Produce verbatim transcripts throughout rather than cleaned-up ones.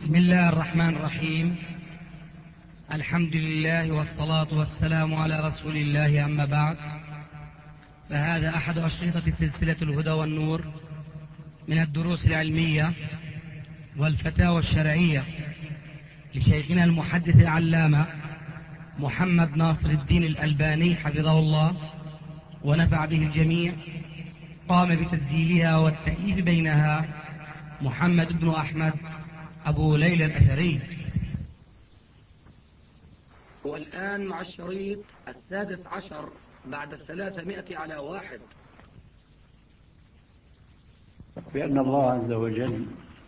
بسم الله الرحمن الرحيم. الحمد لله والصلاة والسلام على رسول الله، أما بعد، فهذا أحد أشرطة سلسلة الهدى والنور من الدروس العلمية والفتاوى الشرعية لشيخنا المحدث العلامة محمد ناصر الدين الألباني حفظه الله ونفع به الجميع. قام بتسجيلها والتأليف بينها محمد بن أحمد أبو ليلى الأثري. والآن مع الشريط السادس عشر بعد الثلاثمائة على واحد. بأن الله عز وجل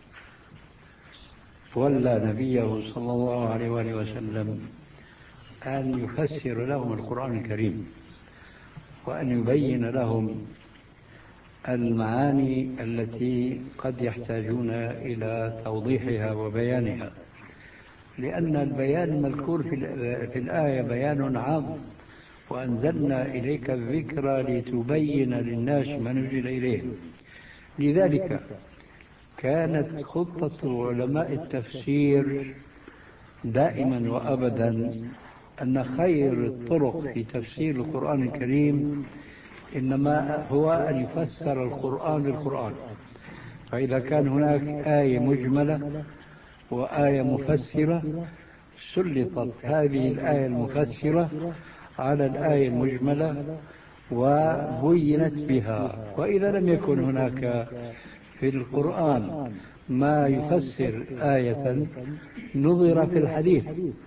ولى نبيه صلى الله عليه وآله وسلم أن يفسر لهم القرآن الكريم وأن يبين لهم المعاني التي قد يحتاجون إلى توضيحها وبيانها، لأن البيان المذكور في الآية بيان عام، وأنزلنا إليك الذكر لتبين للناس ما نزل إليهم. لذلك كانت خطة علماء التفسير دائما وأبدا أن خير الطرق في تفسير القرآن الكريم إنما هو أن يفسر القرآن بالقرآن. فإذا كان هناك آية مجملة وآية مفسرة سلطت هذه الآية المفسرة على الآية المجملة وبينت بها. وإذا لم يكن هناك في القرآن ما يفسر آية نظر في الحديث.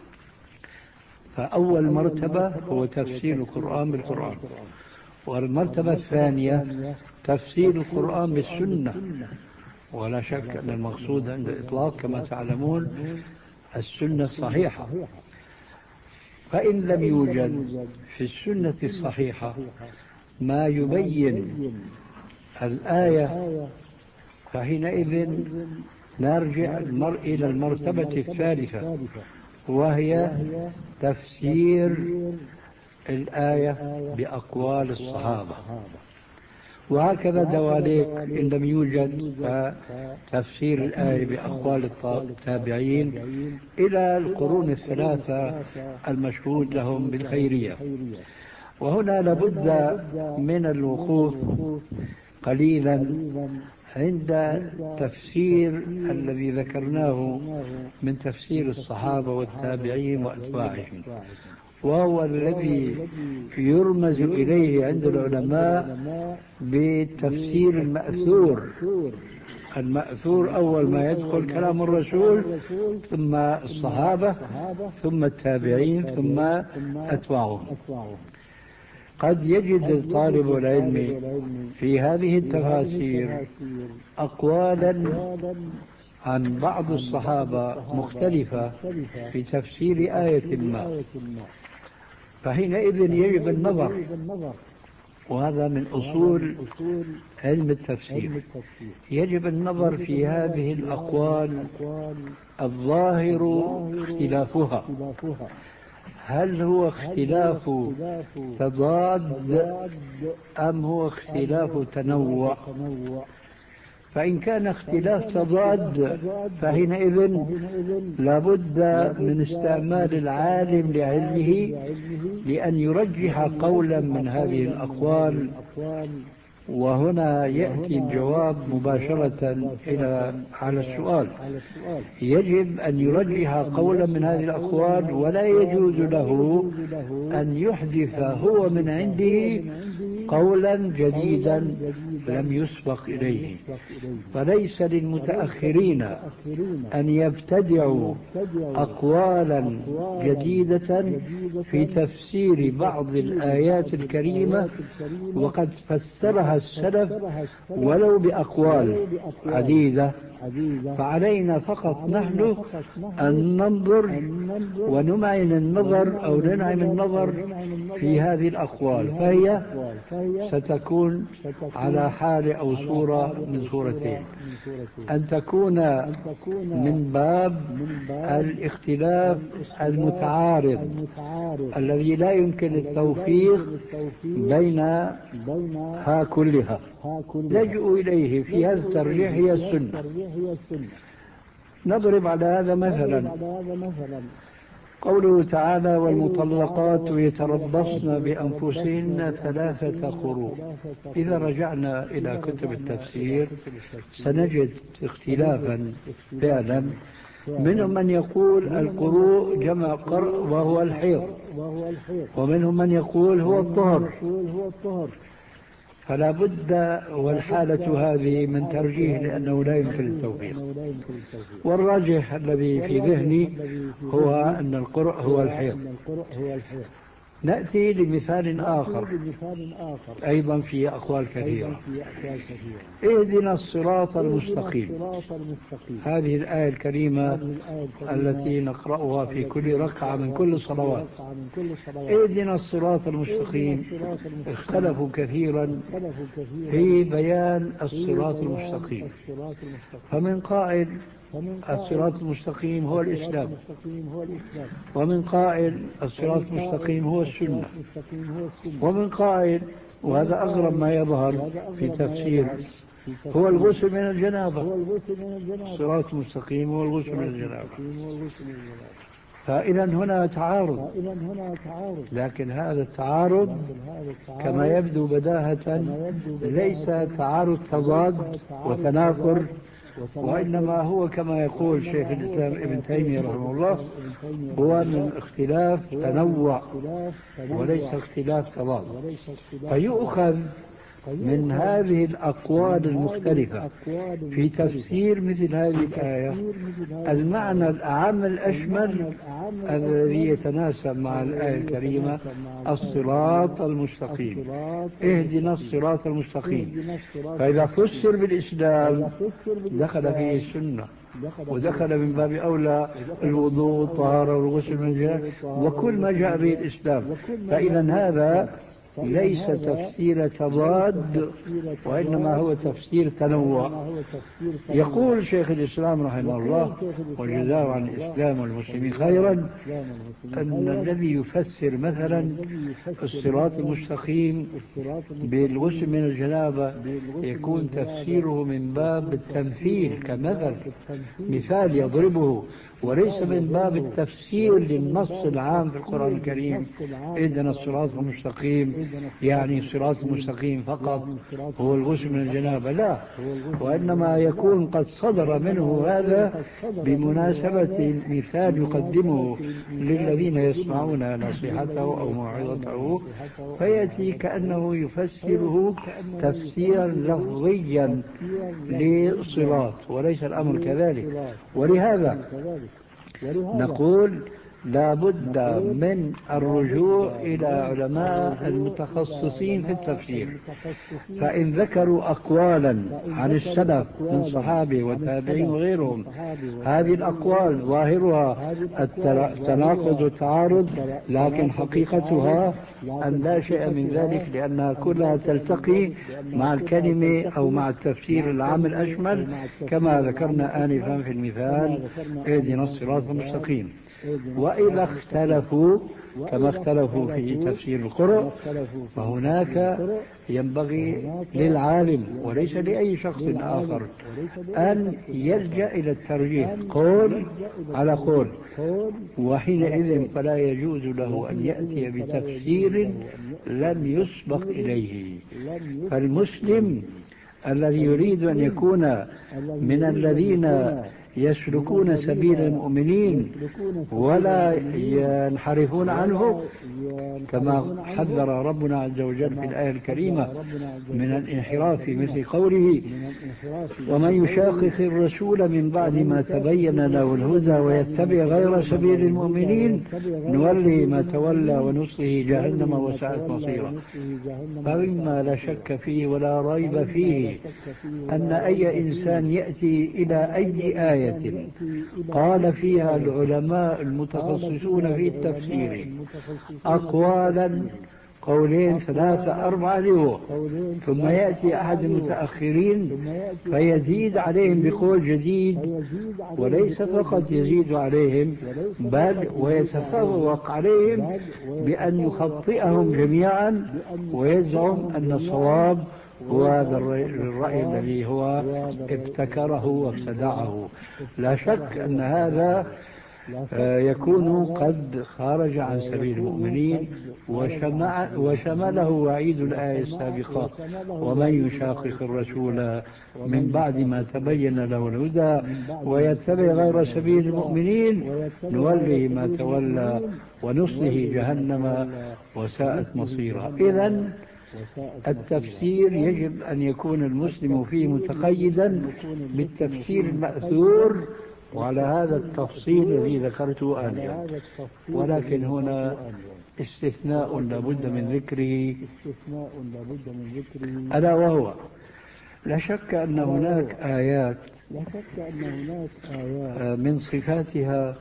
فأول مرتبة هو تفسير القرآن بالقرآن، والمرتبة الثانية تفسير القرآن بالسنة. ولا شك أن المقصود عند الإطلاق كما تعلمون السنة الصحيحة. فإن لم يوجد في السنة الصحيحة ما يبين الآية فحينئذ نرجع المرء إلى المرتبة الثالثة، وهي تفسير الآية بأقوال الصحابة. وهكذا دواليك إن لم يوجد فتفسير الآية بأقوال التابعين إلى القرون الثلاثة المشهود لهم بالخيرية. وهنا لابد من الوقوف قليلا عند تفسير الذي ذكرناه من تفسير الصحابة والتابعين وأتباعهم، وهو الذي يرمز إليه عند العلماء بالتفسير المأثور. المأثور أول ما يدخل كلام الرسول، ثم الصحابة، ثم التابعين، ثم أتباعهم. قد يجد طالب العلم في هذه التفاسير أقوالا عن بعض الصحابة مختلفة في تفسير آية ما، فحينئذ يجب النظر. وهذا من أصول علم التفسير، يجب النظر في هذه الأقوال الظاهر اختلافها، هل هو اختلاف تضاد أم هو اختلاف تنوع؟ فإن كان اختلاف تضاد فحينئذ لابد من استعمال العالم لعلمه لأن يرجح قولا من هذه الأقوال. وهنا يأتي الجواب مباشرة إلى على السؤال. يجب أن يرجح قولا من هذه الأقوال، ولا يجوز له أن يحدث هو من عنده قولا جديدا لم يسبق إليه. فليس للمتأخرين أن يبتدعوا أقوالا جديدة في تفسير بعض الآيات الكريمة وقد فسرها السلف ولو بأقوال عديدة. فعلينا فقط نحن أن ننظر ونمعن النظر أو ننعم النظر في هذه الأقوال، فهي ستكون على حال أو صورة من صورتين: أن تكون من باب الاختلاف المتعارض الذي لا يمكن التوفيق بينها كلها، لجؤوا إليه في هذا الترجيح هي السنة. نضرب على هذا مثلا قوله تعالى والمطلقات يتربصن بأنفسهن ثلاثة قروء. إذا رجعنا إلى كتب التفسير سنجد اختلافا فعلا، منهم من يقول القروء جمع قرء وهو الحيض، ومنهم من يقول هو الطهر، فلا بد والحالة هذه من ترجيح لأنه لا يمكن التوفيق. والراجح الذي في ذهني هو أن القرء هو الحيض. نأتي لمثال آخر أيضا في أقوال كثيرة. اهدنا الصراط المستقيم، هذه الآية الكريمة التي نقرأها في كل ركعة من كل الصلوات. اهدنا الصراط المستقيم، اختلفوا كثيرا في بيان الصراط المستقيم، فمن قائل الصراط المستقيم هو الإسلام، ومن قائل الصراط المستقيم هو السنة، ومن قائل وهذا أغرب ما يظهر في تفسير هو الغسل من الجنابة. الصراط المستقيم هو الغسل من الجنابة. فإذا هنا تعارض، لكن هذا التعارض كما يبدو بداهة ليس تعارض تضاد وتنافر، وإنما هو كما يقول شيخ الإسلام ابن تيمية رحمه الله هو من اختلاف تنوع وليس اختلاف تضاد. فيؤخذ من هذه الأقوال المختلفة في تفسير مثل هذه الآية المعنى الأعم الأشمل الذي يتناسب مع الآية الكريمة الصراط المستقيم، اهدنا الصراط المستقيم. فإذا فسر بالإسلام دخل فيه السنة، ودخل من باب أولى الوضوء والطهارة والغسل من الجنابة وكل ما جاء به الإسلام. فإذا هذا ليس تفسير تضاد وإنما هو تفسير تنوع. يقول شيخ الإسلام رحمه الله وجزاه عن الإسلام والمسلمين خيرا أن الذي يفسر مثلا الصراط المستقيم بالغسل من الجنابة يكون تفسيره من باب التمثيل كمثل، مثال يضربه، وليس من باب التفسير للنص العام في القرآن الكريم اهدنا الصراط المستقيم يعني الصراط المستقيم فقط هو الغسل من الجنابة، لا، وإنما يكون قد صدر منه هذا بمناسبة مثال يقدمه للذين يسمعون نصيحته أو موعظته، فيأتي كأنه يفسره تفسيرا لفظيا للصراط، وليس الأمر كذلك. ولهذا نقول لا بد من الرجوع إلى علماء المتخصصين في التفسير، فإن ذكروا أقوالا عن السلف من صحابة والتابعين وغيرهم هذه الأقوال ظاهرها التناقض والتعارض، لكن حقيقتها أن لا شيء من ذلك، لأنها كلها تلتقي مع الكلمة أو مع التفسير العام الأشمل كما ذكرنا آنفا في المثال اهدنا الصراط المستقيم. وإذا اختلفوا كما اختلفوا في تفسير القرآن فهناك ينبغي للعالم وليس لأي شخص آخر أن يلجأ إلى الترجيح قول على قول، وحينئذ فلا يجوز له أن يأتي بتفسير لم يسبق إليه. فالمسلم الذي يريد أن يكون من الذين يسلكون سبيل المؤمنين ولا ينحرفون عنه كما حذر ربنا عز وجل في الآية الكريمة من الانحراف في مثل قوله ومن يشاقق الرسول من بعد ما تبين له الهدى ويتبع غير سبيل المؤمنين نولي ما تولى ونصله جهنم وساءت مصيرا. فمما لا شك فيه ولا ريب فيه أن أي إنسان يأتي إلى أي آية قال فيها العلماء المتخصصون في التفسير أقوالا قولين ثلاثة أربعة له، ثم يأتي أحد المتأخرين فيزيد عليهم بقول جديد، وليس فقط يزيد عليهم بل ويتفوق عليهم بأن يخطئهم جميعا ويزعم أن الصواب وهذا الرأي الذي هو ابتكره وابتدعه. لا شك أن هذا يكون قد خرج عن سبيل المؤمنين وشمله وعيد الآية السابقة: ومن يشاقق الرسول من بعد ما تبين له الهدى ويتبع غير سبيل المؤمنين نوله ما تولى ونصله جهنم وساءت مصيرا. إذن التفسير يجب أن يكون المسلم فيه متقيدا بالتفسير المأثور وعلى هذا التفصيل الذي ذكرته آنفا. ولكن هنا استثناء لابد من ذكره، ألا وهو لا شك أن هناك آيات من صفاتها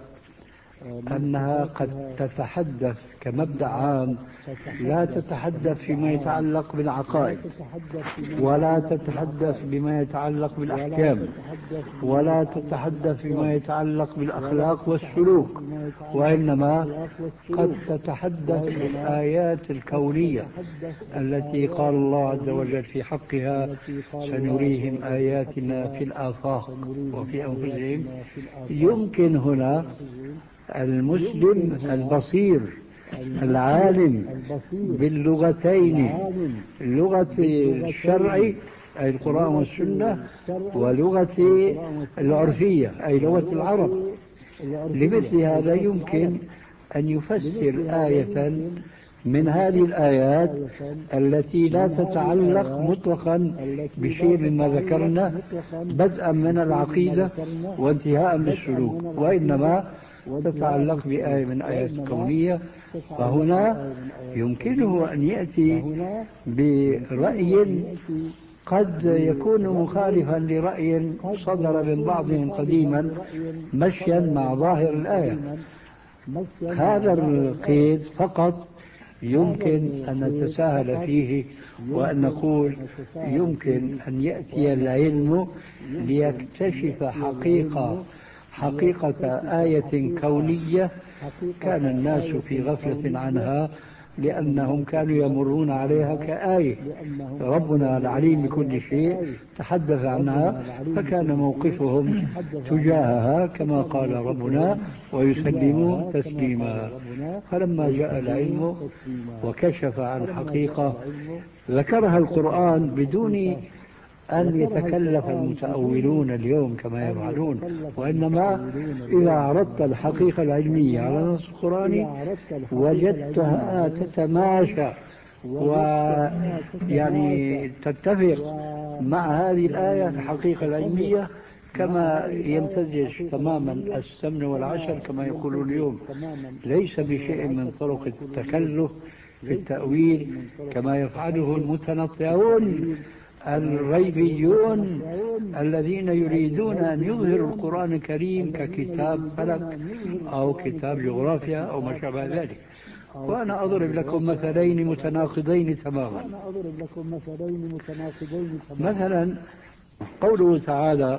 أنها قد تتحدث كمبدأ عام، لا تتحدث فيما يتعلق بالعقائد، ولا تتحدث بما يتعلق بالأحكام، ولا تتحدث بما يتعلق بالأخلاق والسلوك، وإنما قد تتحدث بالآيات الكونية التي قال الله عز وجل في حقها: سنريهم آياتنا في الآفاق وفي أنفسهم. يمكن هنا المسلم البصير العالم باللغتين، لغة الشرع أي القرآن والسنة، ولغة العرفية أي لغة العرب، لمثل هذا يمكن أن يفسر آية من هذه الآيات التي لا تتعلق مطلقا بشيء مما ذكرنا بدءا من العقيدة وانتهاء بالسلوك، وإنما تتعلق بآية من آيات الكونية. فهنا يمكنه أن يأتي برأي قد يكون مخالفا لرأي صدر من بعضهم قديما مشيا مع ظاهر الآية. هذا القيد فقط يمكن أن نتساهل فيه وأن نقول يمكن أن يأتي العلم ليكتشف حقيقة حقيقة آية كونية كان الناس في غفلة عنها لأنهم كانوا يمرون عليها كآية. ربنا العليم بكل شيء تحدث عنها فكان موقفهم تجاهها كما قال ربنا: ويسلمون تسليما. فلما جاء العلم وكشف عن حقيقة ذكرها القرآن بدون أن يتكلف المتأولون اليوم كما يفعلون، وإنما إذا عرضت الحقيقة العلمية على النص القرآني وجدتها تتماشى ويعني تتفق مع هذه الآية الحقيقة العلمية كما يمتزج تماما السمن والعسل كما يقولون اليوم، ليس بشيء من طرق التكلف في التأويل كما يفعله المتنطعون الريبيون الذين يريدون أن يظهروا القرآن الكريم ككتاب فلك أو كتاب جغرافيا أو ما شابه ذلك. وأنا أضرب لكم مثلين متناقضين تماما. مثلا قوله تعالى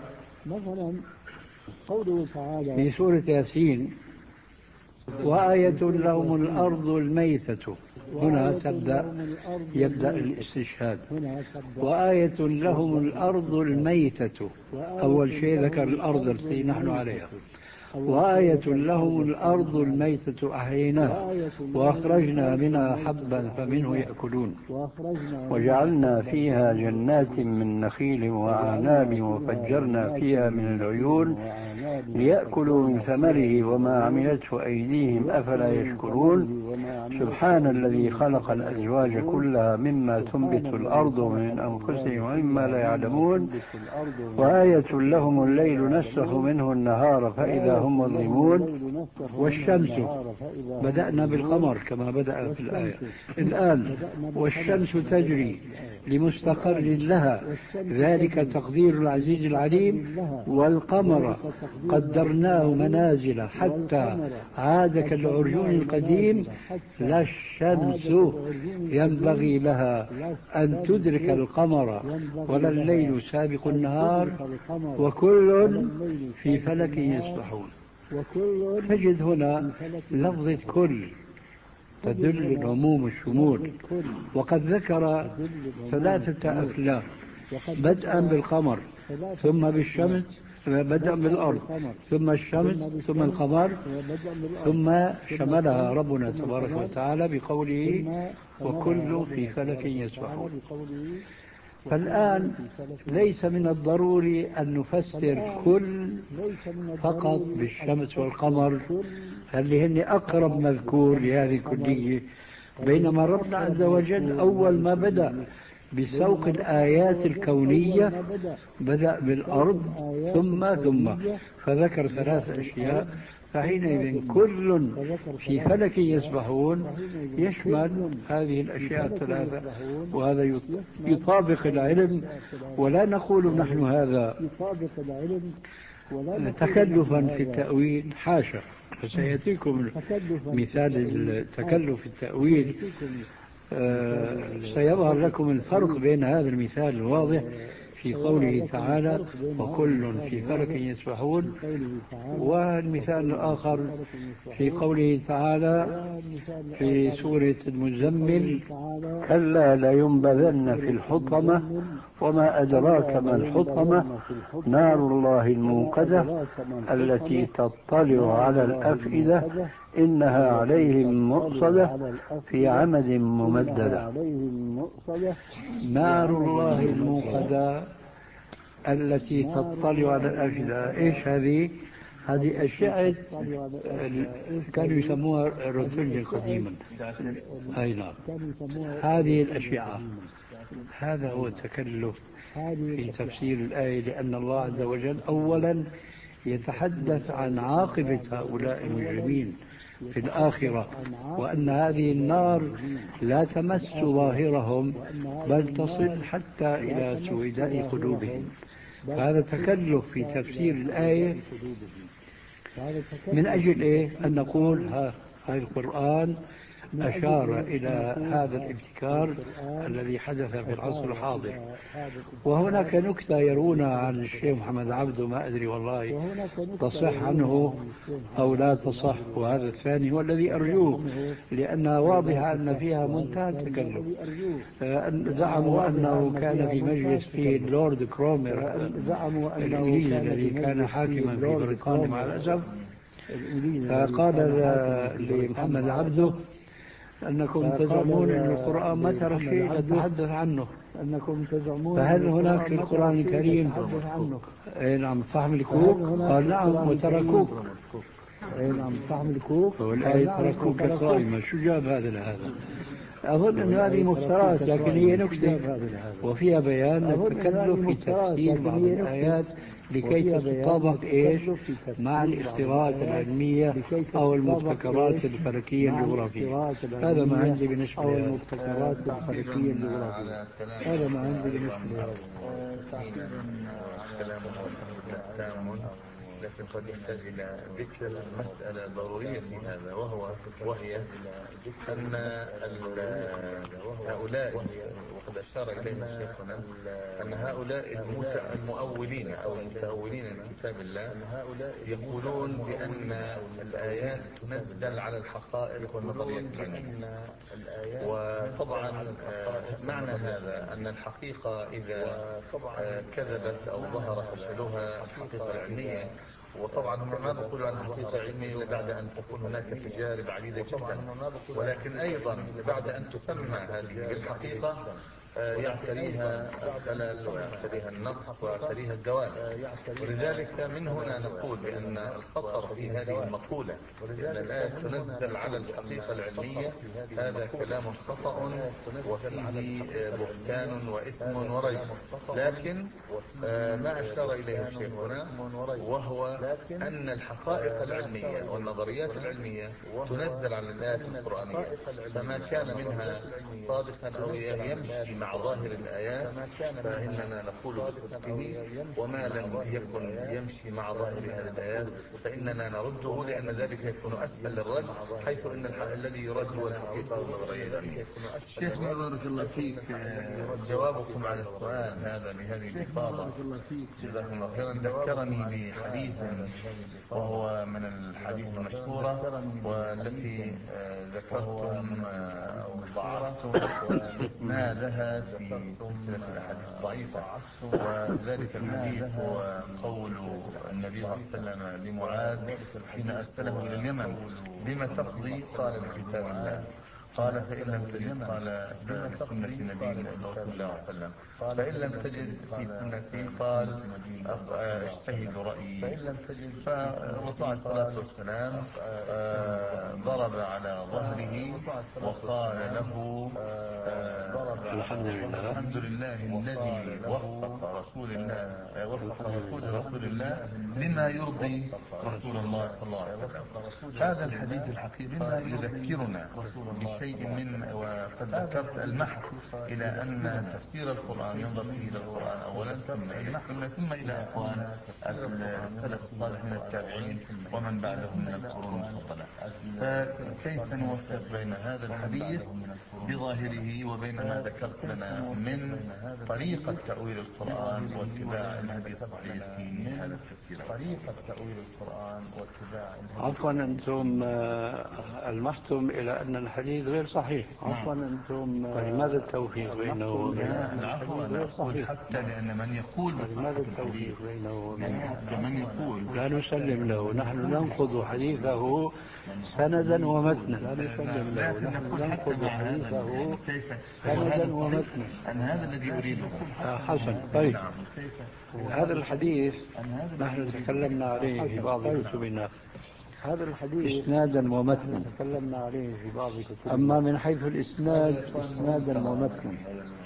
في سورة ياسين: وآية لهم الأرض الميتة. هنا تبدأ يبدأ الاستشهاد. وآية لهم الأرض الميتة، أول شيء ذكر الأرض التي نحن عليها. وآية لهم الأرض الميتة أحييناها وأخرجنا منها حبا فمنه يأكلون وجعلنا فيها جنات من نخيل وأعناب وفجرنا فيها من العيون ليأكلوا من ثمره وما عملته أيديهم أفلا يشكرون سبحان الذي خلق الأزواج كلها مما تنبت الأرض من أنفسهم ومما لا يعلمون وآية لهم الليل نسخ منه النهار فإذا هم مظلمون والشمس. بدأنا بالقمر كما بدأ في الآية. الآن والشمس تجري لمستقر لها ذلك تقدير العزيز العليم. والقمر قدرناه منازل حتى عاد كالعرجون القديم. لا الشمس ينبغي لها أن تدرك القمر ولا الليل سابق النهار وكل في فلك يسبحون. تجد هنا لفظة كل تدل العموم الشمول. وقد ذكر ثلاثة أفلاك بدءا بالقمر ثم بالشمس، بدءا بالأرض ثم الشمس ثم القمر، ثم شملها ربنا تبارك وتعالى بقوله وكل في فلك يسبحون. فالآن ليس من الضروري أن نفسر كل فقط بالشمس والقمر اللي هن أقرب مذكور لهذه الكلية، بينما ربنا عز وجل أول ما بدأ بسوق الآيات الكونية بدأ بالأرض ثم ثم فذكر ثلاث أشياء، فحينئذ كل في فلك يسبحون يشمل هذه الأشياء الثلاثة، وهذا يطابق العلم. ولا نقول نحن هذا تكلفا في التأويل، حاشا، فسيأتيكم مثال التكلف في التأويل. آه سيظهر لكم الفرق بين هذا المثال الواضح في قوله تعالى وكل في فلك يسبحون، والمثال الآخر في قوله تعالى في سورة المزمل كلا لينبذن في الحطمة وما أدراك ما الحطمة نار الله الموقدة التي تطلع على الأفئدة إنها عليهم مؤصدة في عمد ممددة. نار الله الموقدة التي تطلع على الأفئدة، إيش هذه؟ هذه أشعة كانوا يسموها روتولي قديما، أي نعم، هذه الأشعة. هذا هو التكلف في تفسير الآية، لأن الله عز وجل أولا يتحدث عن عاقبة هؤلاء المجرمين في الآخرة، وأن هذه النار لا تمس ظاهرهم بل تصل حتى إلى سويداء قلوبهم. هذا تكلف في تفسير الآية من أجل إيه؟ أن نقول ها هذا القرآن أشار إلى هذا الابتكار الذي حدث في العصر الحاضر. وهناك نكتة يرونا عن الشيخ محمد عبده، ما أدري والله تصح عنه أو لا تصح، وهذا الثاني هو الذي أرجوه، لأنها واضحة أن فيها منتهى التكلف. زعموا أنه كان في مجلس فيه اللورد كرومر الإنجليزي الذي كان حاكما في بريطانيا مع الأسف، فقال لمحمد عبده أنكم تزعمون أن القرآن ما ترك شيء يتحدث عنه، فهل هناك في القرآن الكريم اي نعم فهم الكوك؟ قال نعم وتركوك. اي نعم فهم الكوك، والآية تركوك قائمة. شو جاب هذا لهذا؟ أظن أن هذه مفترات، لكن هي نكتة وفيها بيان التكلف في تفسير بعض الآيات لكي تتطابق إيش مع الاختراعات العلمية أو المبتكرات الفلكية الجغرافية. هذا ما عندي بالنسبة للمبتكرات الفلكية الجغرافية. هذا ما عندي بالنسبة لهذا. كلامه لكن قد يحتاج إلى ذكر مسألة ضرورية في هذا، وهو وهي أن هؤلاء، وقد أشار إليه شيخنا، أن هؤلاء المؤولين أو المتأولين من كتاب الله يقولون بأن الآيات تنزل على الحقائق والنظريات العلمية. وطبعا معنى هذا أن الحقيقة إذا كذبت أو ظهر فشلها الحقيقة العلمية، وطبعا هم ما بيقولوا عن حقيقة علمية إلا بعد أن تكون هناك تجارب عديدة جدا، ولكن أيضا بعد أن تسمى هذه بالحقيقة يعتريها الخلل ويعتريها النقص ويعتريها الزوال. ولذلك من هنا نقول بأن الخطر في هذه المقولة أن الآية تنزل على الحقيقة العلمية هذا كلام خطأ وفيه بهتان وإثم وريب. لكن ما أشار إليه الشيخ هنا وهو أن الحقائق العلمية والنظريات العلمية تنزل على الآيات القرآنية، فما كان منها صادقا أو يمشي مع ظاهر الآيات فإننا نقول بصدقه، وما لم يكن يمشي مع ظاهر هذه الآيات فإننا نرده، لأن ذلك يكون أسهل للرد، حيث أن الذي يرد هو الحقيقة والنظرية العلمية. شيخ بارك الله فيك، جوابكم على السؤال هذا بهذه الإفاضة جزاكم الله خيرا ذكرني بحديث وهو من الحديث المشهورة والتي ذكرتم وإسنادها في سلسلة الأحاديث الضعيفة، وذلك الحديث هو قول النبي صلى الله عليه وسلم لمعاذ حين أرسله إلى اليمن: بما تقضي؟ قال: بكتاب الله. قال: فإن لم تجد؟ قال: بسنة النبي صلى الله عليه وسلم. فإن لم تجد في سنتي؟ قال: اجتهد رأيي. فالرسول عليه الصلاة والسلام ضرب على ظهره وقال له: الحمد لله الحمد لله الذي وفق رسول الله وفق رسول رسول الله لما يرضي رسول الله صلى الله عليه وسلم. هذا الحديث الحقيقة يذكرنا بشيء من، وقد ذكرت المحك إلى أن تفسير القرآن ينظر فيه إلى القرآن أولا، ثم إلى السنة، ثم إلى أقوال السلف الصالح من التابعين ومن بعدهم من القرون المفضلة. فكيف نوفق بين هذا الحديث بظاهره وبين ما ذكرت لنا من طريقة تأويل القرآن واتباع الهدي الصحيح في هذا التفسير؟ طريقة تأويل القرآن واتباع عفوا أنتم ألمحتم إلى أن الحديث غير صحيح. عفوا أنتم فلماذا التوفيق بينه وبين العفو؟ أنا أقول حتى لأن من يقول بصحة الحديث حتى من يقول لا نسلم له، نحن ننقض حديثه سندا ومتنا. لا نسلم له، نحن ننقض حديثه سندا ومتنا. أنا هذا الذي أريده. حسن. طيب، هذا الحديث نحن تكلمنا عليه في بعض كتبنا، هذا الحديث إسنادا ومتنا تكلمنا عليه في بعض كتبنا. أما من حيث الإسناد إسنادا ومتنا،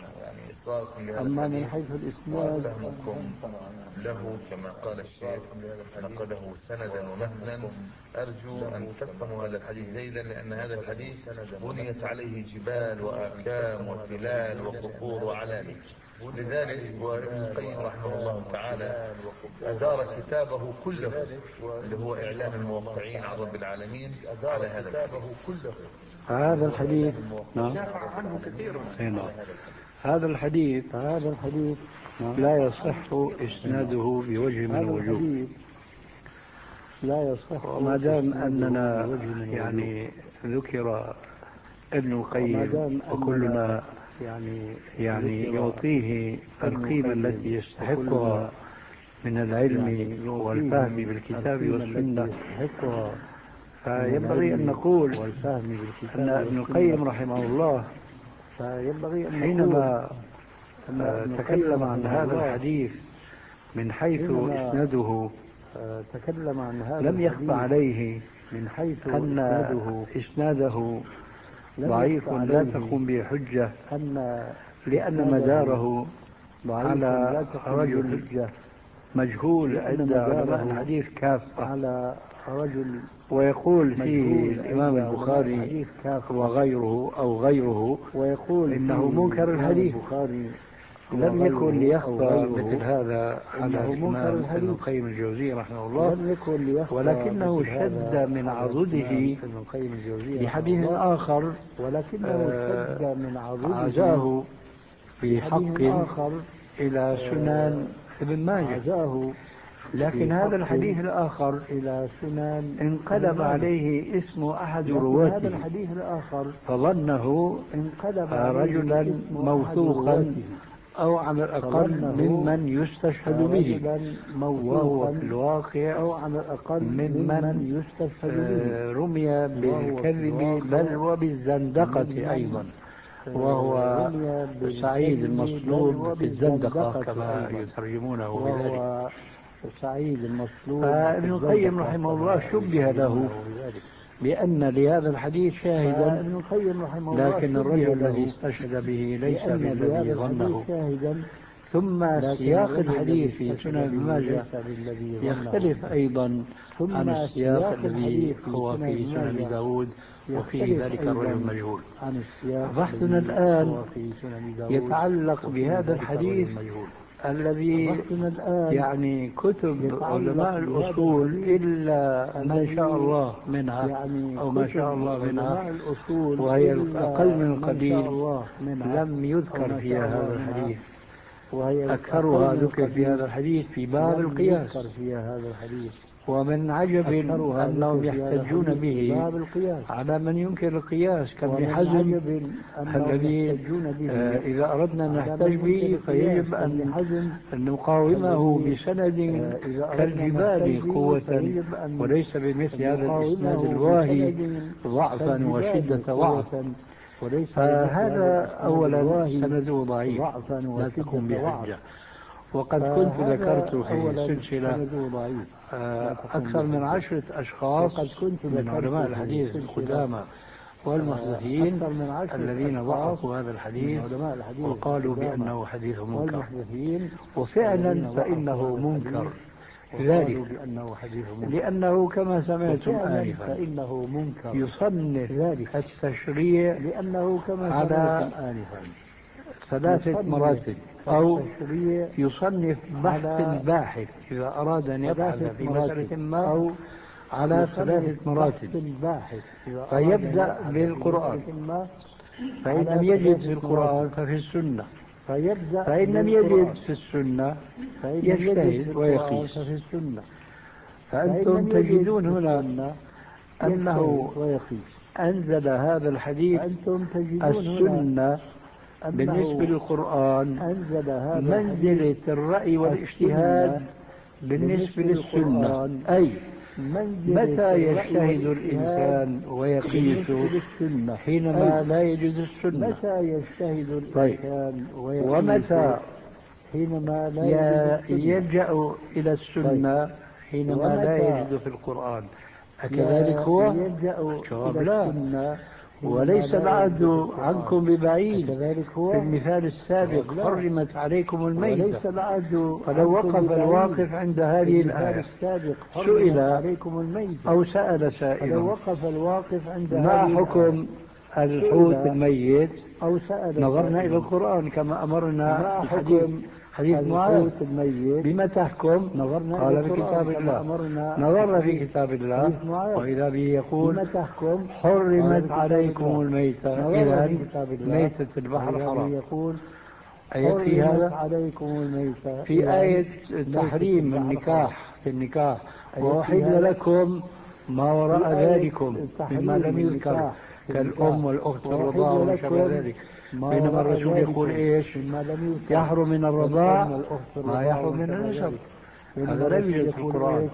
أما من حيث الإسناد فهمكم له كما قال الشيخ نقله سندا ومتنا. أرجو أن تفهموا هذا الحديث جيدا، لأن هذا الحديث بنيت عليه جبال وآكام وتلال وقصور وعلالي. لذلك وابن القيم رحمه الله تعالى أدار كتابه كله اللي هو إعلام الموقعين عن رب العالمين على هذا الحديث. هذا الحديث دافع عنه كثيرا. هذا الحديث هذا الحديث لا يصح إسناده بوجه من الوجوه، لا يصح. وما دام أننا يعني ذكر ابن القيم وكلنا يعني يعني يعطيه القيمة التي يستحقها من العلم والفهم بالكتاب والسنة، فينبغي أن نقول أن ابن القيم رحمه الله حينما تكلم عن هذا الحديث من حيث إسناده تكلم عن هذا لم يخفى عليه من حيث أن إسناده ضعيف لا تقوم به حجة، لأن مداره على رجل مجهول عند علماء الحديث كافة. على رجل ويقول فيه الإمام البخاري وغيره أو غيره ويقول إنه منكر الحديث. لم يكن ليخفى مثل هذا على الإمام ابن القيم الجوزي رحمه الله، ولكنه شد من عضده بحديث آخر عزاه في حق إلى سنن ابن ماجه، لكن هذا الحديث الآخر إلى سنن انقلب عليه اسم أحد رواته فظنه رجلا موثوقا أو على الأقل ممن يستشهد به، وهو في الواقع ممن رمي بالكذب بل وبالزندقة أيضا، وهو سعيد المصلوب بالزندقة كما يترجمونه بذلك. سعيد المصلوب. فابن القيم رحمه الله شبه له بأن لهذا الحديث شاهدا، لكن الرجل الذي استشهد به ليس بالذي ظنه. ثم سياق الحديث في سنن ابن ماجه يختلف أيضا عن السياق الذي هو في سنن داود وفيه ذلك الرجل المجهول. بحثنا الآن يتعلق بهذا الحديث الذي يعني كتب علماء الأصول إلا ما شاء الله منها أو ما شاء الله منها، وهي الأقل من القليل لم يذكر فيها هذا الحديث، أكثرها ذكر في هذا الحديث في باب القياس. ومن عجب أنهم يحتجون به على من ينكر القياس كابن حزم الذي آه إذا أردنا أن نحتج به فيجب أن نقاومه بسند كالجبال قوة وليس بمثل هذا الإسناد الواهي ضعفا وشدة ضعف. فهذا أولا سنده ضعيف لا تقوم بحجة. وقد كنت ذكرت في السلسلة أكثر من عشرة أشخاص من علماء الحديث القدامى والمحدثين الذين ضعفوا هذا الحديث وقالوا بأنه حديث منكر، وفعلا فإنه منكر ذلك لأنه كما سمعتم آنفا يصنف التشريع على ثلاثة مراتب، أو يصنف بحث باحث إذا أراد أن يبحث في مسألة ما على ثلاثة مراتب. فيبدأ بالقرآن، فإن لم يجد في القرآن ففي السنة، فإن لم يجد في السنة يجتهد ويقيس. فأنتم تجدون هنا أنه أنزل هذا الحديث السنة بالنسبة للقرآن منزلة الرأي والاجتهاد بالنسبة للسنة، أي متى يجتهد الإنسان ويقيس؟ حينما لا يجد السنة. طيب، ومتى يلجأ إلى السنة؟ حينما لا يجد في القرآن. أكذلك هو؟ الجواب لا، وليس العهد عنكم ببعيد. في المثال السابق حرمت عليكم الميتة، فلو وقف الواقف عند هذه الآية سئل أو سأل سائل ما حكم الحوت الميت؟ نظرنا إلى القرآن كما أمرنا الحديث حديث معاذ بما تحكم؟ قال بكتاب الله. نظرنا في كتاب الله وإذا به يقول حرمت عليكم الميتة، إذا ميتة البحر حرام. أيكفي هذا؟ في آية تحريم النكاح في النكاح وأحل لكم ما وراء ذلكم مما لم يذكر كالأم والأخت والرضاعة وما شابه ذلك، بينما الرسول يقول إيش؟ يحرم من الرضاع ما يحرم من النسب. هذا لا يوجد في القرآن.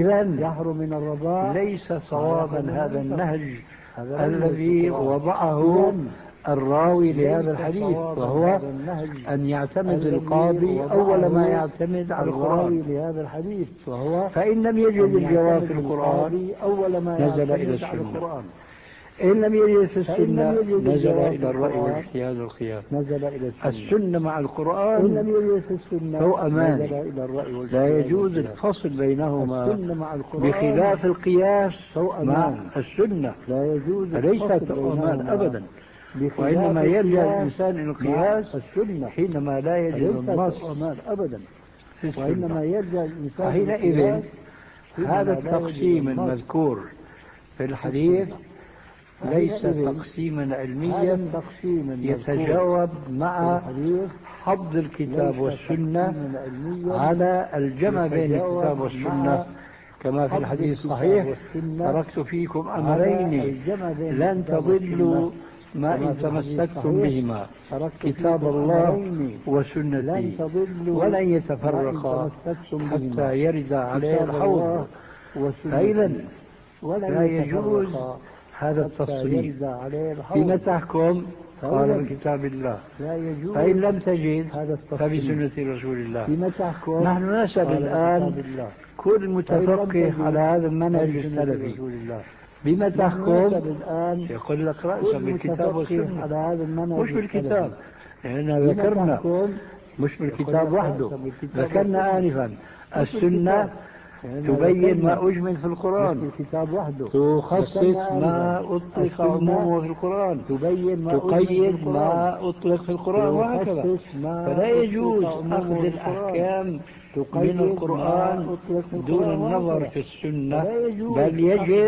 إذن ليس صوابا هذا النهج الذي وضعه الراوي لهذا الحديث، وهو أن يعتمد القاضي أول ما يعتمد على القرآن. فإن لم يجد الجواب في القرآن نزل إلى السنة، إن لم يجد في السنة نزل إلى الرأي والاجتهاد والقياس. السنة مع القرآن هو أمان، لا يجوز الفصل بينهما، بخلاف القياس مع السنة فليست أمان أبدا، وإنما يرجع الإنسان إلى القياس حينما لا يجد النص في السنة. فحينئذ هذا التقسيم المذكور في الحديث ليس تقسيما علميا يتجاوب مع حفظ الكتاب والسنة على الجمع بين الكتاب والسنة، كما في الحديث الصحيح تركت فيكم أمرين لن تضلوا ما إن تمسكتم بهما، كتاب الله وسنتي، ولن يتفرقا حتى يرد عليه الحوض. فإذا لا يجوز هذا التفصيل. فيما تحكم؟ قال بكتاب الله، فإن لم تجد فبسنة رسول الله. نحن نسأل الآن كل متفقه على هذا المنهج السلفي بما تحكم؟ يقول لك رأسا بالكتاب والسنة، مش بالكتاب، لأننا ذكرنا مش بالكتاب وحده. ذكرنا آنفا السنة تبين ما أجمل في القرآن، تخصص ما أطلق عمومه في القرآن، تقيد ما أطلق في القرآن، وهكذا. فلا يجوز أخذ الأحكام من القرآن دون النظر في السنة، بل يجب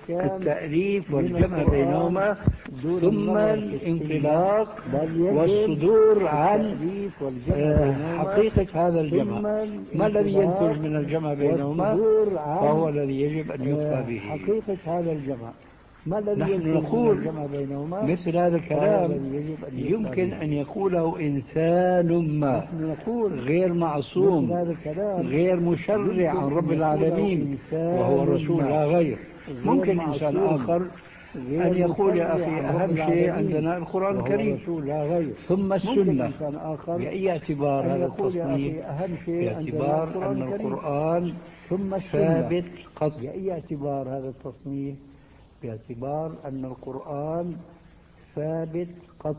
التأليف والجمع بينهما ثم الانطلاق والصدور عن حقيقة هذا الجمع. ما الذي ينتج من الجمع بينهما فهو الذي يجب أن يقضى به. حقيقة هذا الجمع نحن نقول مثل هذا الكلام يمكن أن يقوله إنسان ما غير معصوم غير مشرع عن رب العالمين وهو الرسول لا غير. ممكن إنسان آخر أن يقول يا أخي أهم شيء عندنا القرآن الكريم ثم السنة. بأي اعتبار هذا التصنيف؟ باعتبار أن القرآن ثابت قط. بأي اعتبار هذا التصنيف؟ باعتبار أن القرآن ثابت قط.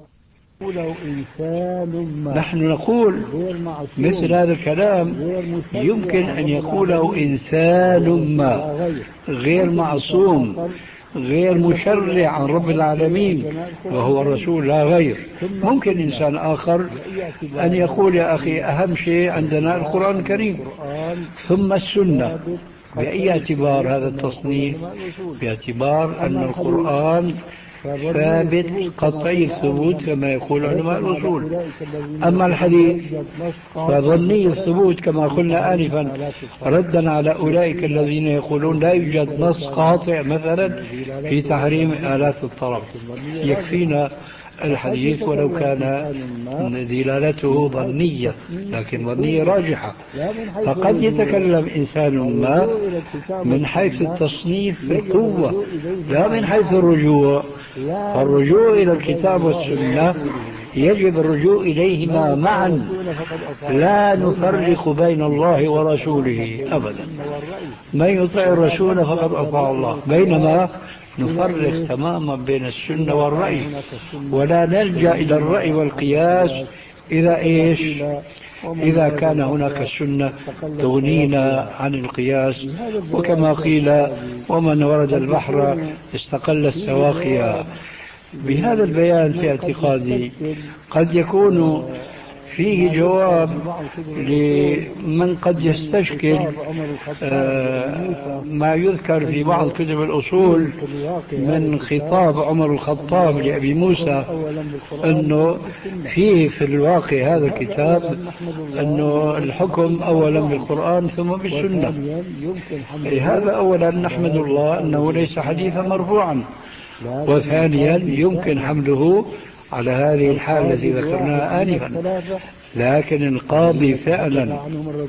إنسان ما نحن نقول مثل هذا الكلام يمكن أن يقوله إنسان ما غير معصوم غير مشرع عن رب العالمين وهو الرسول لا غير. ممكن إنسان آخر أن يقول يا أخي أهم شيء عندنا القرآن الكريم ثم السنة. بأي اعتبار هذا التصنيف؟ باعتبار أن القرآن ثابت قطعي الثبوت كما يقول علماء الأصول. أما الحديث فظني الثبوت كما قلنا آنفا ردا على أولئك الذين يقولون لا يوجد نص قاطع مثلا في تحريم آلات الطرب. يكفينا الحديث ولو كان دلالته ظنية لكن ظنية راجحة. فقد يتكلم إنسان ما من حيث التصنيف في القوة لا من حيث الرجوع. فالرجوع إلى الكتاب والسنة يجب الرجوع إليهما معا لا نفرق بين الله ورسوله أبدا. من يطع الرسول فقد أطاع الله بينما نفرق تماما بين السنة والرأي ولا نلجأ إلى الرأي والقياس إذا إيش إذا كان هناك السنة تغنينا عن القياس. وكما قيل ومن ورد البحر استقل السواقيا. بهذا البيان في اعتقادي قد يكون فيه جواب لمن قد يستشكل ما يذكر في بعض كتب الأصول من خطاب عمر الخطاب لأبي موسى أنه فيه في الواقع هذا الكتاب أنه الحكم أولا بالقرآن ثم بالسنة. هذا أولا نحمد الله أنه ليس حديثا مرفوعا. وثانيا يمكن حمله على هذه الحالة التي ذكرناها آنفا. لكن القاضي فعلا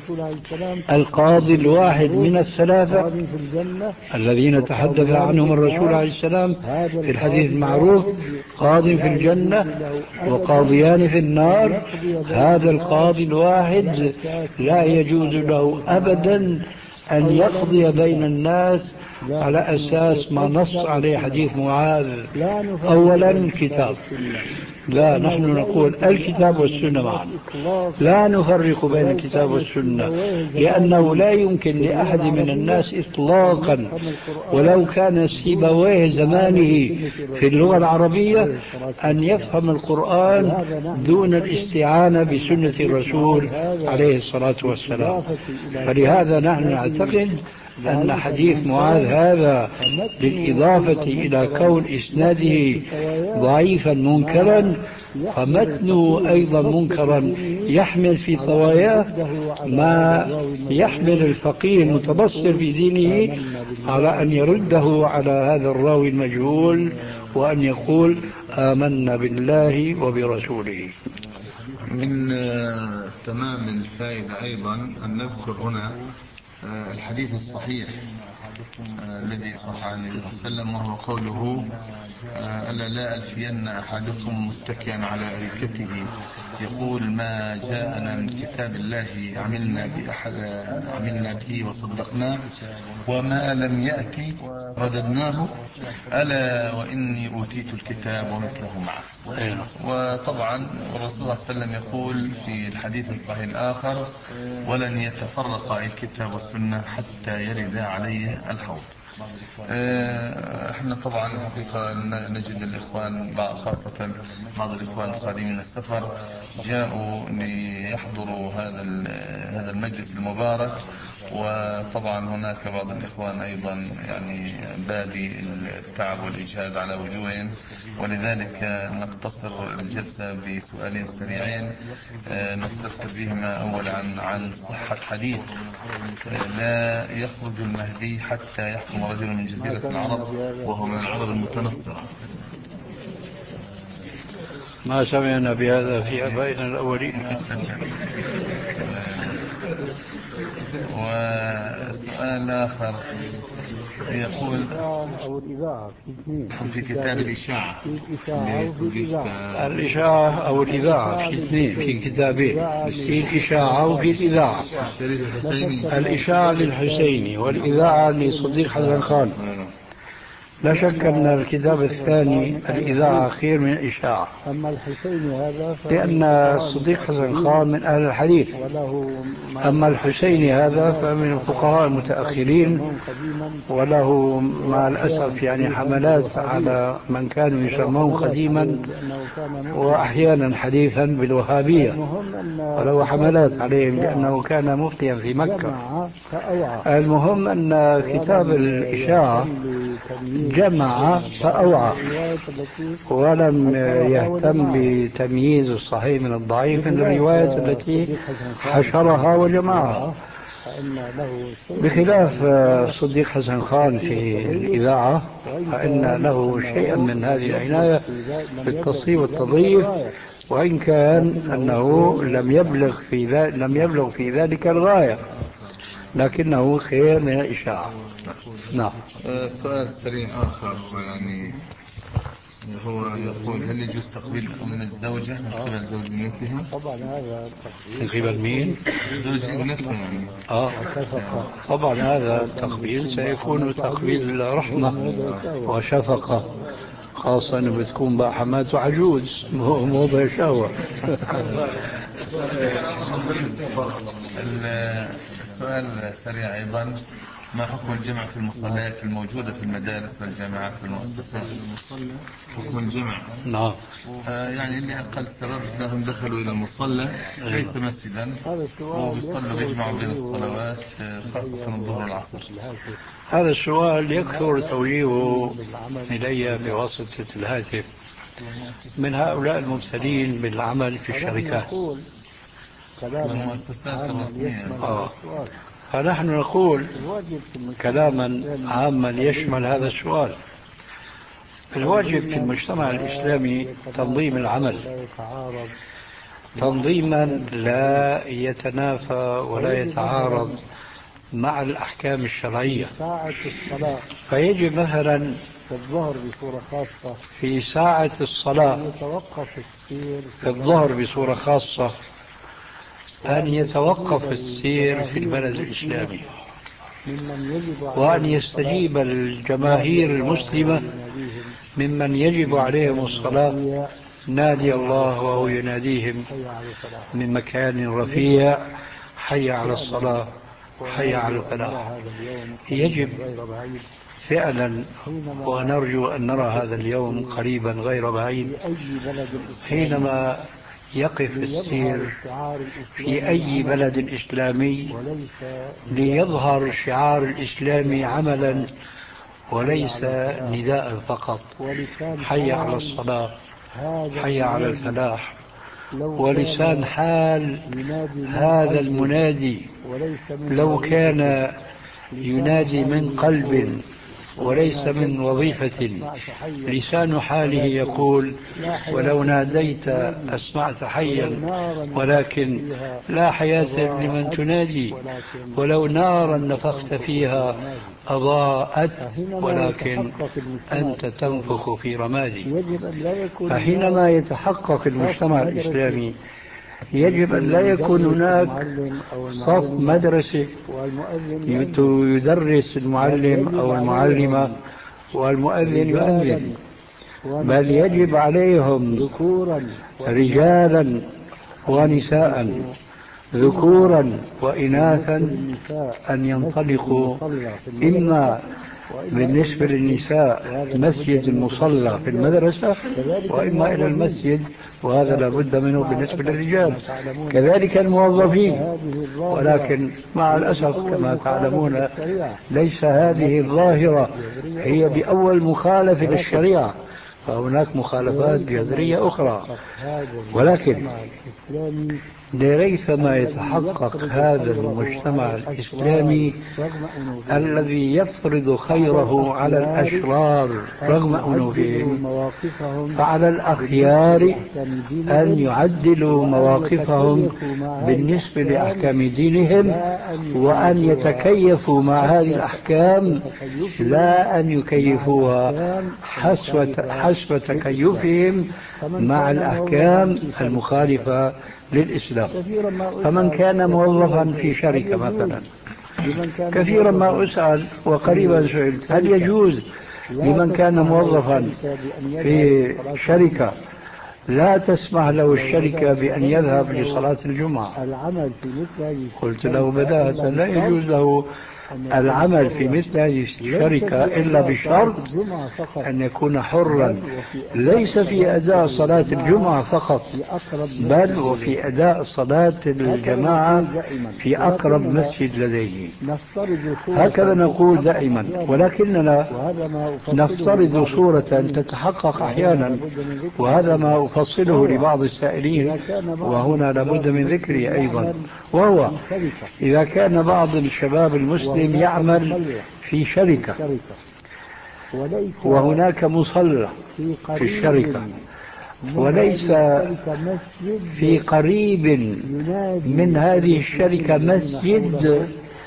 القاضي الواحد من الثلاثة الذين تحدث عنهم الرسول عليه السلام في الحديث المعروف قاض في الجنة وقاضيان في النار. هذا القاضي الواحد لا يجوز له أبدا أن يقضي بين الناس على أساس ما نص عليه حديث معاذ. أولا الكتاب لا نحن نقول الكتاب والسنة معا لا نفرق بين الكتاب والسنة لأنه لا يمكن لأحد من الناس إطلاقا ولو كان سيبويه زمانه في اللغة العربية أن يفهم القرآن دون الاستعانة بسنة الرسول عليه الصلاة والسلام. فلهذا نحن نعتقد أن حديث معاذ هذا بالإضافة إلى كون إسناده ضعيفا منكرا فمتنه أيضا منكرا يحمل في طواياه ما يحمل الفقيه المتبصر في دينه على أن يرده على هذا الراوي المجهول وأن يقول آمنا بالله وبرسوله. من تمام الفائدة أيضا أن نذكر هنا الحديث الصحيح الذي صح عن النبي صلى الله عليه وسلم وهو قوله ألا لا ألفين أحدكم متكئا على أريكته يقول ما جاءنا من كتاب الله عملنا بأحد عملنا به وصدقناه وما لم يأتي رددناه ألا وإني أوتيت الكتاب ومثله معه. وطبعا الرسول صلى الله عليه وسلم يقول في الحديث الصحيح الآخر ولن يتفرق الكتاب والسنة حتى يرد عليه الحوض. احنا طبعا الحقيقة نجد الإخوان خاصة بعض الإخوان القادمين من السفر جاءوا ليحضروا هذا هذا المجلس المبارك وطبعا هناك بعض الإخوان أيضا يعني بادي التعب والإجهاد على وجوههم، ولذلك نقتصر الجلسة بسؤالين سريعين نستفسر بهما. أولا عن عن صحة حديث لا يخرج المهدي حتى يحكم رجل من جزيرة العرب وهو من العرب المتنصرة. ما سمعنا بهذا في آبائنا الأولين. وسؤال آخر يقول أو الإذاعة في كتاب الإشاعة الإشاعة أو الإذاعة في اثنين في كتابين، في الإشاعة وفي الإذاعة. الإشاعة للحسيني والإذاعة لصديق حسن خان. لا شك أن الكتاب الثاني الإذاعة خير من الإشاعة، لأن الصديق حسن خان من أهل الحديث، أما الحسيني هذا فمن الفقهاء المتأخرين، وله مع الأسف يعني حملات على من كانوا يسمون قديما وأحيانا حديثا بالوهابية، وله حملات عليهم لأنه كان مفتيا في مكة. المهم أن كتاب الإشاعة جمع فأوعى ولم يهتم بتمييز الصحيح من الضعيف من الرواية التي حشرها وجمعها، بخلاف صديق حسن خان في الإذاعة فإن له شيئا من هذه العناية في التصحيح والتضعيف، وإن كان أنه لم يبلغ في ذلك لم يبلغ في ذلك الغاية، لكنه خير من الإشاعة. نعم. سؤال سريع آخر يعني هو يقول هل يجوز تقبيل أم الزوجة من قبل زوج ابنتها؟ طبعا هذا من قبل مين؟ زوج ابنتها يعني. آه طبعا هذا التقبيل سيكون تقبيل رحمة وشفقة، خاصة أنه بتكون بقى حماته عجوز مو مو بشاوة. السؤال سريع أيضا، ما حكم الجمع في المصليات الموجودة في المدارس والجامعات والمؤسسات؟ حكم الجمع؟ نعم. آه يعني اللي أقل سبب أنهم دخلوا إلى المصلى ليس مسجدا وبيصلوا بيجمعوا بين الصلوات خاصة الظهر والعصر. هذا السؤال يكثر توجيهه إلي بواسطة الهاتف من هؤلاء المبتلين بالعمل في الشركات والمؤسسات الرسمية. آه. فنحن نقول كلاما عاما يشمل هذا السؤال: الواجب في المجتمع الإسلامي تنظيم العمل تنظيما لا يتنافى ولا يتعارض مع الأحكام الشرعية. فيجب مثلا في ساعة الصلاة في الظهر بصورة خاصة أن يتوقف السير في البلد الإسلامي، وأن يستجيب الجماهير المسلمة ممن يجب عليهم الصلاة نادي الله وهو يناديهم من مكان رفيع: حي على الصلاة، حي على الفلاح. يجب فعلا، ونرجو أن نرى هذا اليوم قريبا غير بعيد، حينما يقف السير في أي بلد إسلامي ليظهر شعار الإسلام عملا وليس نداء فقط: حي على الصلاة، حي على الفلاح. ولسان حال هذا المنادي لو كان ينادي من قلب وليس من وظيفة، لسان حاله يقول: ولو ناديت أسمعت حيا ولكن لا حياة لمن تنادي، ولو نارا نفخت فيها أضاءت ولكن أنت تنفخ في رمادي. فحينما يتحقق المجتمع الإسلامي يجب أن لا يكون هناك صف مدرسة يدرس المعلم أو المعلمة والمؤذن يؤذن، بل يجب عليهم رجالا ونساء، ذكورا وإناثا، أن ينطلقوا إما بالنسبة للنساء مسجد المصلى في المدرسة، وإما إلى المسجد، وهذا لابد منه بالنسبة للرجال. كذلك الموظفين، ولكن مع الأسف كما تعلمون ليس هذه الظاهرة هي بأول مخالفة للشريعة، فهناك مخالفات جذرية أخرى. ولكن لريثما يتحقق هذا المجتمع الإسلامي الذي يفرض خيره على الأشرار رغم أنوفهم، فعلى الأخيار أن يعدلوا مواقفهم بالنسبة لأحكام دينهم، وأن يتكيفوا مع هذه الأحكام، لا أن يكيفوها حسب حسب تكيفهم مع الأحكام المخالفة للإسلام. فمن كان موظفا في شركة مثلا، كثيرا ما أسأل وقريبا سئلت هل يجوز لمن كان موظفا في شركة لا تسمح له الشركة بأن يذهب لصلاة الجمعة؟ قلت له بداهة لا يجوز له العمل في مثل هذه الشركة إلا بشرط أن يكون حرا، ليس في أداء صلاة الجمعة فقط، بل وفي أداء صلاة الجماعة في أقرب مسجد لديه. هكذا نقول دائما، ولكننا نفترض صورة تتحقق أحيانا، وهذا ما أفصله لبعض السائلين، وهنا لابد من ذكره أيضا، وهو إذا كان بعض الشباب المسلم يعمل في شركة وهناك مصلى في الشركة، وليس في قريب من هذه الشركة مسجد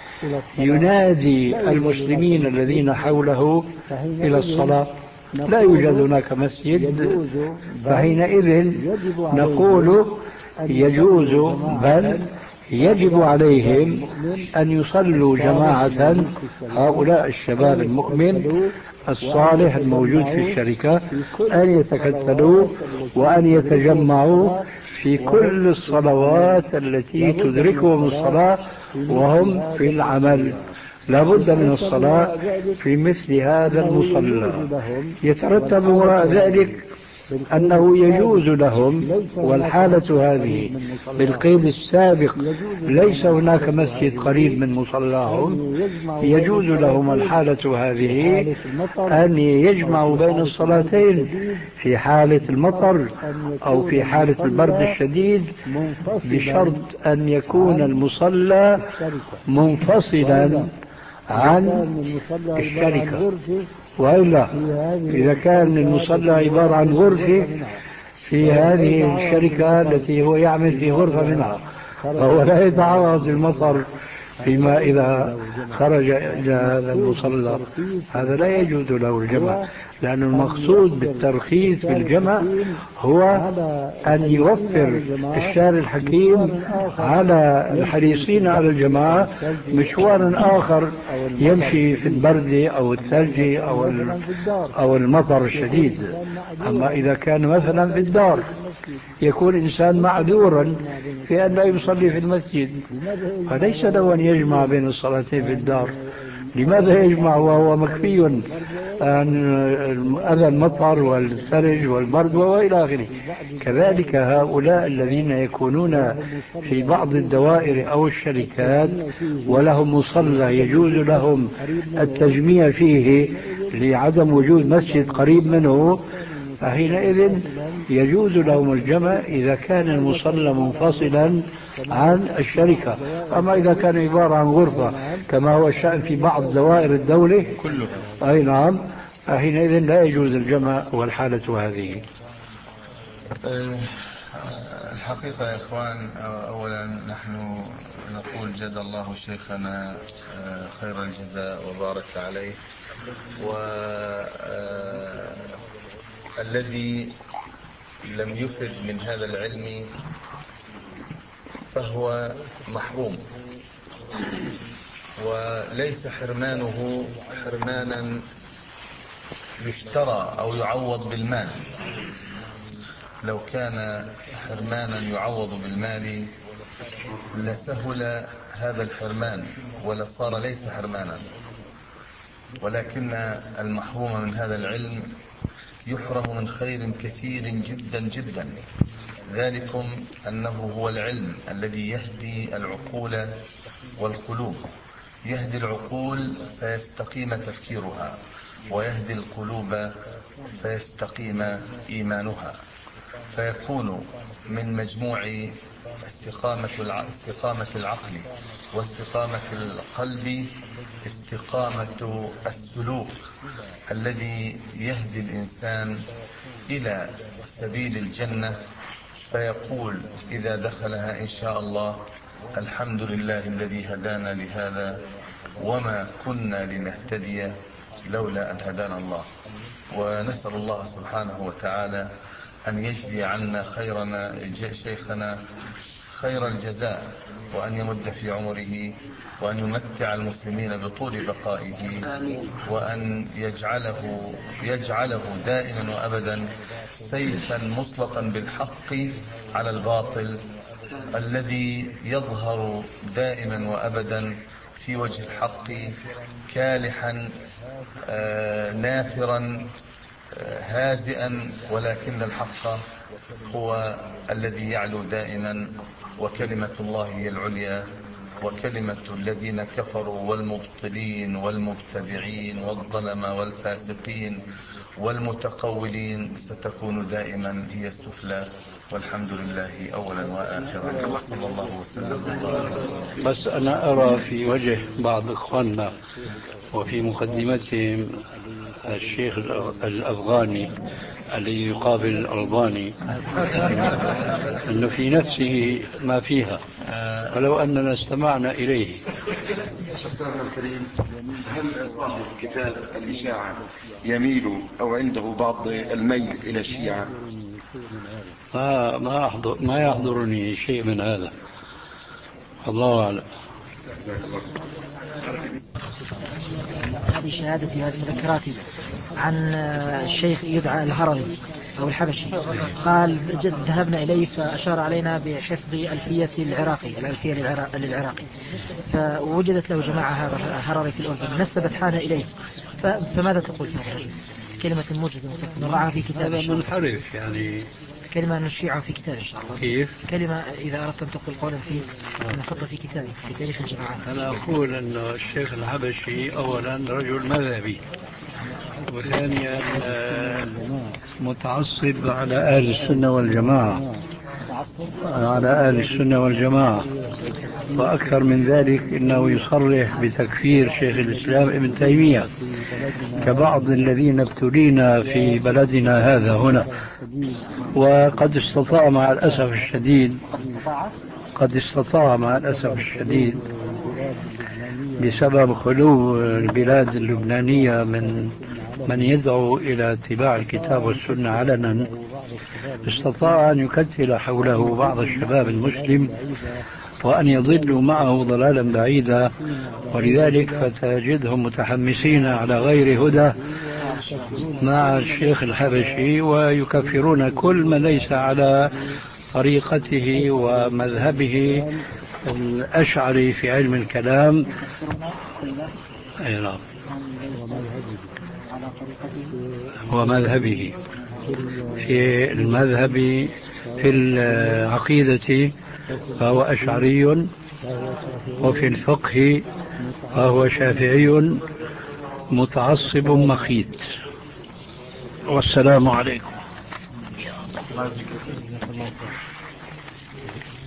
ينادي المسلمين الذين حوله إلى الصلاة، لا يوجد هناك مسجد، فحينئذ نقول يجوز بل يجب عليهم أن يصلوا جماعة، هؤلاء الشباب المؤمن الصالح الموجود في الشركة، أن يتكتلوا وأن يتجمعوا في كل الصلوات التي تدركهم الصلاة وهم في العمل. لابد من الصلاة في مثل هذا المصلى. يترتب وراء ذلك أنه يجوز لهم، والحالة هذه بالقيد السابق ليس هناك مسجد قريب من مصلاهم، يجوز لهم الحالة هذه أن يجمعوا بين الصلاتين في حالة المطر أو في حالة البرد الشديد، بشرط أن يكون المصلى منفصلا عن الشركة. وإلا إذا كان المصلى عبارة عن غرفة في هذه الشركة التي هو يعمل في غرفة منها، فهو لا يتعرض للمطر فيما إذا خرج إلى هذا المصلى، هذا لا يجوز له الجمع، لأن المقصود بالترخيص بالجمع هو أن يوفر الشارع الحكيم على الحريصين على الجماعة مشوارا آخر يمشي في البرد أو الثلج أو أو المطر الشديد. أما إذا كان مثلا في الدار يكون إنسان معذورا في أن لا يصلي في المسجد، فليس له أن يجمع بين الصلاتين في الدار. لماذا يجمع وهو مكفي عن أذى المطر والثلج والبرد وإلى آخره؟ كذلك هؤلاء الذين يكونون في بعض الدوائر أو الشركات ولهم مصلى يجوز لهم التجميع فيه لعدم وجود مسجد قريب منه، فحينئذ يجوز لهم الجمع إذا كان المصلى منفصلا عن الشركة. أما إذا كان عبارة عن غرفة كما هو الشأن في بعض دوائر الدولة كله، أي نعم، فحينئذ لا يجوز الجمع والحالة هذه. الحقيقة يا إخوان، أولا نحن نقول جزا الله شيخنا خير الجزاء وبارك عليه، والذي لم يفد من هذا العلم فهو محروم، وليس حرمانه حرمانا يشترى أو يعوض بالمال. لو كان حرمانا يعوض بالمال لسهل هذا الحرمان ولصار ليس حرمانا، ولكن المحروم من هذا العلم يحرم من خير كثير جدا جدا. ذلكم أنه هو العلم الذي يهدي العقول والقلوب، يهدي العقول فيستقيم تفكيرها، ويهدي القلوب فيستقيم إيمانها، فيكون من مجموع استقامة استقامة العقل واستقامة القلب استقامة السلوك الذي يهدي الإنسان إلى سبيل الجنة، فيقول إذا دخلها إن شاء الله: الحمد لله الذي هدانا لهذا وما كنا لنهتدي لولا أن هدانا الله. ونسأل الله سبحانه وتعالى أن يجزي عنا خيرنا شيخنا خير الجزاء، وأن يمد في عمره، وأن يمتع المسلمين بطول بقائه، وأن يجعله يجعله دائما وأبدا سيفا مسلطا بالحق على الباطل الذي يظهر دائما وأبدا في وجه الحق كالحا نافرا هازئا، ولكن الحق هو الذي يعلو دائما، وكلمة الله هي العليا، وكلمة الذين كفروا والمبطلين والمبتدعين والظلمة والفاسقين والمتقولين ستكون دائما هي السفلى. والحمد لله أولا وآخرا، وصلى الله وسلم. بس أنا أرى في وجه بعض إخواننا وفي مقدمتهم الشيخ الأفغاني الذي يقابل الألباني أنه في نفسه ما فيها، ولو أننا استمعنا إليه. أستاذنا الكريم، هل صاحب كتاب الإشاعة يميل أو عنده بعض الميل إلى الشيعة؟ ما ما أحضر ما يحضرني شيء من هذا، الله أعلم. هذه شهادتي وهذه مذكراتي عن الشيخ يدعى الهروي أو الحبشي، قال ذهبنا إليه فأشار علينا بحفظ ألفية العراقي الألفية للعراقي، فوجدت له جماعة هذا هرري في الأردن نسبت حالها إليه. فماذا تقول في هذا؟ كلمة موجزة مفصلة رعاها في كتاب منحرف يعني كلمة نشيعها في كتاب إن شاء الله. كيف؟ كلمة إذا أردت أن تقول قولا فيه نحطها في كتاب في تاريخ الجماعات. أنا أقول أن الشيخ الحبشي أولا رجل مذهبي، وثانيا متعصب على أهل السنة والجماعة على أهل السنة والجماعة وأكثر من ذلك إنه يصرح بتكفير شيخ الإسلام ابن تيمية كبعض الذين ابتلينا في بلدنا هذا هنا. وقد استطاع مع الأسف الشديد قد استطاع مع الأسف الشديد بسبب خلو البلاد اللبنانية من من يدعو إلى اتباع الكتاب والسنة علنا، استطاع أن يكتل حوله بعض الشباب المسلم وأن يضلوا معه ضلالا بعيدا، ولذلك فتجدهم متحمسين على غير هدى مع الشيخ الحبشي، ويكفرون كل من ليس على طريقته ومذهبه الأشعري في علم الكلام. أي نعم، ومذهبه في المذهب في العقيدة فهو أشعري، وفي الفقه فهو شافعي متعصب مخيت. والسلام عليكم.